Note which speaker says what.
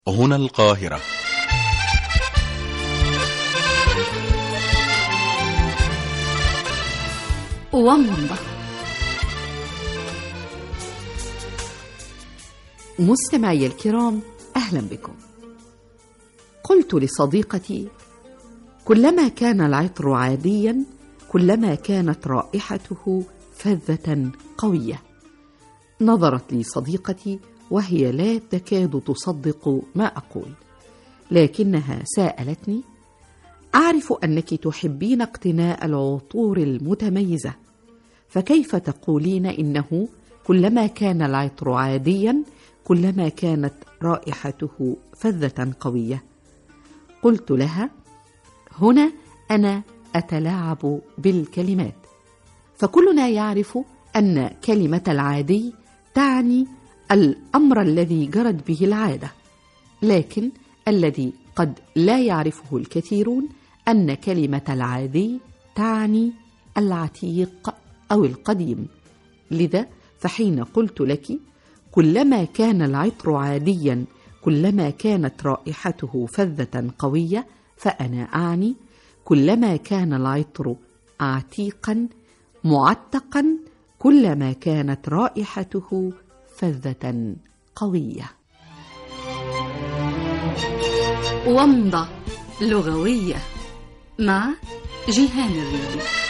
Speaker 1: هنا القاهرة.
Speaker 2: ومضة. مستمعي الكرام، أهلا بكم. قلت لصديقتي: كلما كان العطر عاديا كلما كانت رائحته فذة قوية. نظرت لي صديقتي وهي لا تكاد تصدق ما أقول، لكنها سألتني: أعرف أنك تحبين اقتناء العطور المتميزة، فكيف تقولين إنه كلما كان العطر عاديا كلما كانت رائحته فذة قوية؟ قلت لها: هنا أنا أتلاعب بالكلمات، فكلنا يعرف أن كلمة العادي تعني الأمر الذي جرت به العادة، لكن الذي قد لا يعرفه الكثيرون أن كلمة العادي تعني العتيق أو القديم. لذا فحين قلت لك كلما كان العطر عاديا كلما كانت رائحته فذة قوية، فأنا أعني كلما كان العطر عتيقا معتقا كلما كانت رائحته فذة قوية.
Speaker 3: ومضة لغوية مع جيهان الريدي.